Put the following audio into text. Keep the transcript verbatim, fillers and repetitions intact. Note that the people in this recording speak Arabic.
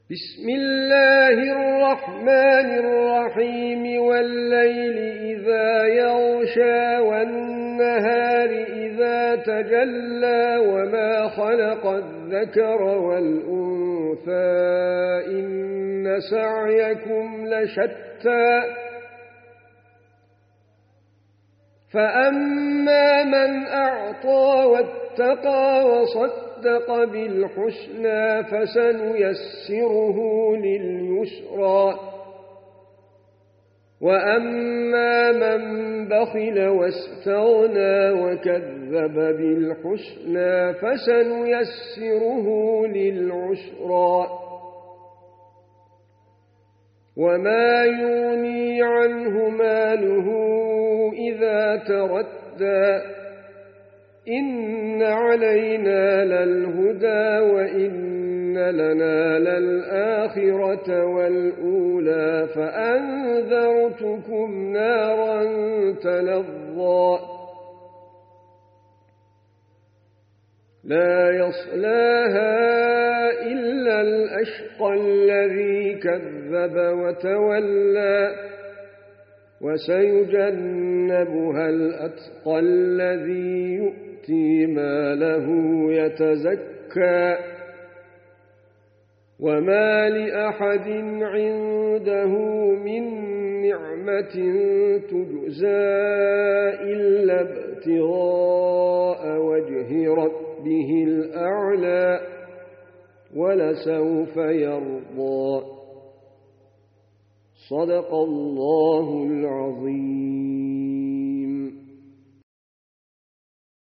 بسم الله الرحمن الرحيم والليل إذا يغشى والنهار إذا تجلى وما خلق الذكر والأنثى إن سعيكم لشتى فأما من أعطى واتقى وصدق بالحسنى فسنيسره لليسرى وأما من بخل واستغنى وكذب بالحسنى فسنيسره للعسرى وما يغني عنه ماله إذا تردى إن علينا للهدى وإن لنا للآخرة والأولى فأنذرتكم نارا تلظى لا يصلاها إلا الأشقى الذي كذب وتولى وسيجنبها الأتقى الذي يؤتي ماله يتزكى وما لأحد عنده من نعمة تجزى إلا ابتغاء وجه ربه الأعلى ولسوف يرضى صدق الله العظيم.